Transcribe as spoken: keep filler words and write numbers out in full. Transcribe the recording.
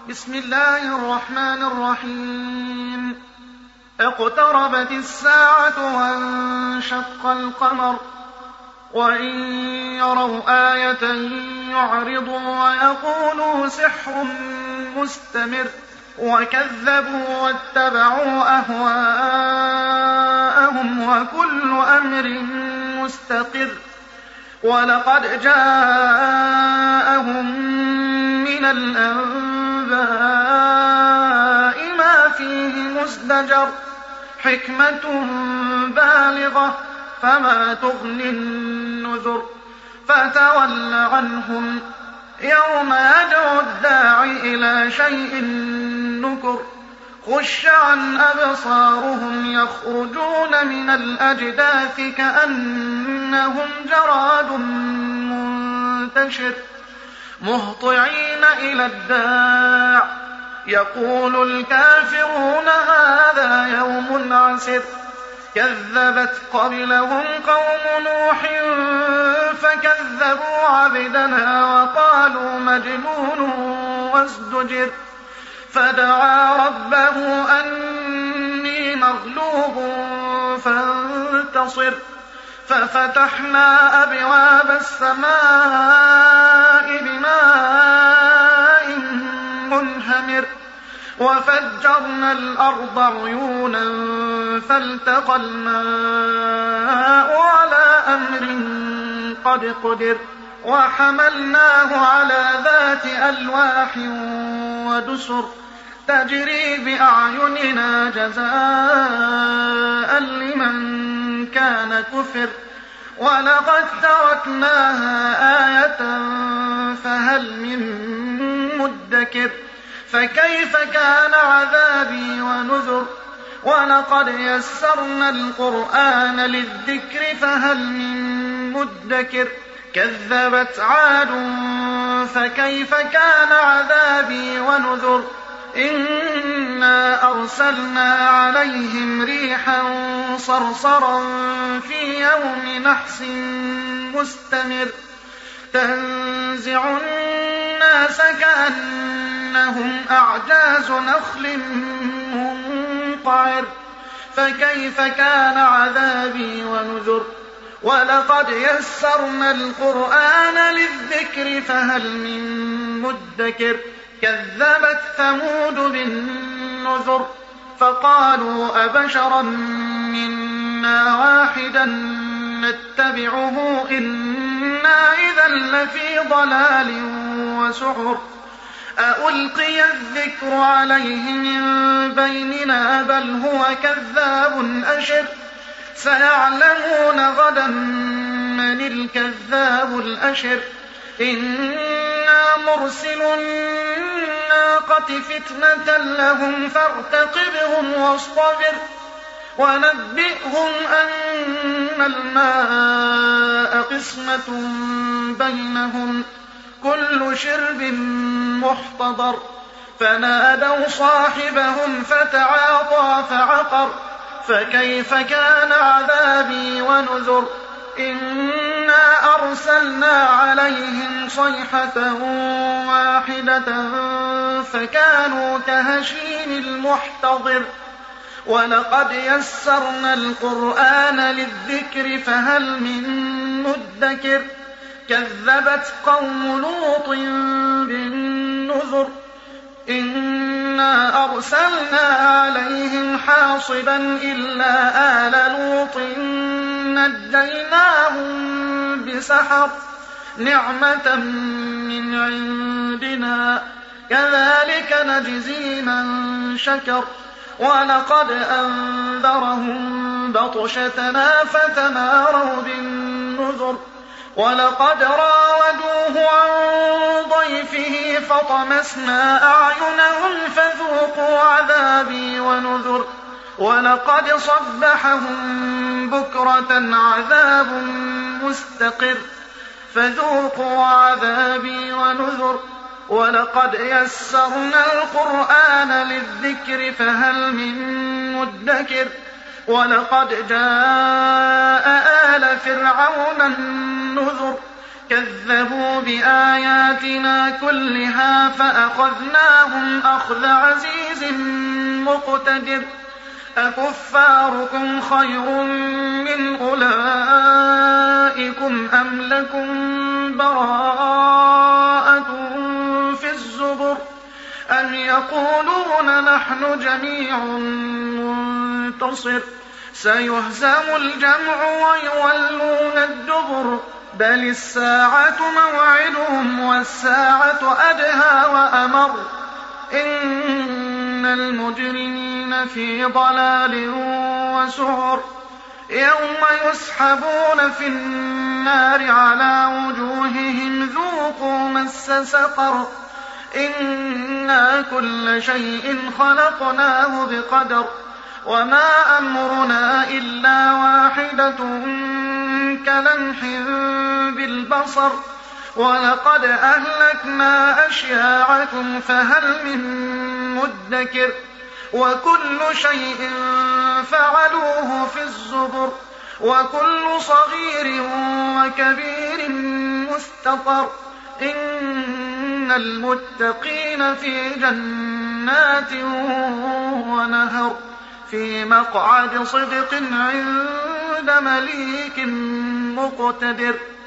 بسم الله الرحمن الرحيم. اقتربت الساعة وانشق القمر وإن يروا آية يعرضوا ويقولوا سحر مستمر وكذبوا واتبعوا أهواءهم وكل أمر مستقر. ولقد جاءهم من الأنباء ما فيه مزدجر حكمة بالغة فما تغني النذر. فتول عنهم يوم يدعو الداعي إلى شيء نكر. خش عن أبصارهم يخرجون من الأجداث كأنهم جراد منتشر مهطعين إلى الداع يقول الكافرون هذا يوم عسر. كذبت قبلهم قوم نوح فكذبوا عبدنا وقالوا مجنون وازدجر. فدعا ربه أني مغلوب فانتصر. ففتحنا أبواب السماء بماء منهمر وفجرنا الأرض عيونا فالتقى الماء على أمر قد قدر. وحملناه على ذات ألواح ودسر تجري بأعيننا جزاء لمن كان كفر. ولقد تركناها آية فهل من مدكر. فكيف كان عذابي ونذر. ولقد يسرنا القرآن للذكر فهل من مدكر. كذبت عاد فكيف كان عذابي ونذر. إنا أرسلنا عليهم ريحا صرصرا في يوم نحس مستمر تنزع الناس كأنهم أعجاز نخل منقعر. فكيف كان عذابي ونذر. ولقد يسرنا القرآن للذكر فهل من مدكر. كذبت ثمود بالنذر فقالوا أبشرا منا واحدا نتبعه إنا إذا لفي ضلال وسعر. أألقي الذكر عليه من بيننا بل هو كذاب أشر. سيعلمون غدا من الكذاب الأشر. إنا مرسل الناقة فتنة لهم فارتقبهم واصطبر. ونبئهم أن الماء قسمة بينهم كل شرب محتضر. فنادوا صاحبهم فتعاطى فعقر. فكيف كان عذابي ونذر. إنا أرسلنا عليهم صيحة واحدة فكانوا كهشيم المحتضر. ولقد يسرنا القرآن للذكر فهل من مدكر. كذبت قوم لوط بالنذر. إنا أرسلنا عليهم حاصبا إلا آل لوط نجيناهم بسحر نعمة من عندنا كذلك نجزي من شكر. ولقد أنذرهم بطشتنا فتماروا بالنذر. ولقد راودوه عن ضيفه فطمسنا أعينهم فذوقوا عذابي ونذر. ولقد صبحهم بكرة عذاب مستقر فذوقوا عذابي ونذر. ولقد يسرنا القرآن للذكر فهل من مدكر. ولقد جاء آل فرعون النذر كذبوا بآياتنا كلها فأخذناهم أخذ عزيز مقتدر أكفاركم خير من أولئكم أم لكم براءة في الزبر أم يقولون نحن جميع منتصر سيهزم الجمع ويولون الدبر بل الساعة موعدهم والساعة أدهى وأمر إن المجرمين في ضلال وسعر يوم يسحبون في النار على وجوههم ذوقوا مس سقر إنا كل شيء خلقناه بقدر وما أمرنا إلا واحدة كلمح بالبصر ولقد أهلكنا أشياعكم فهل من مدكر وكل شيء فعلوه في الزبر وكل صغير وكبير مستطر إن المتقين في جنات ونهر في مقعد صدق عند مليك مقتدر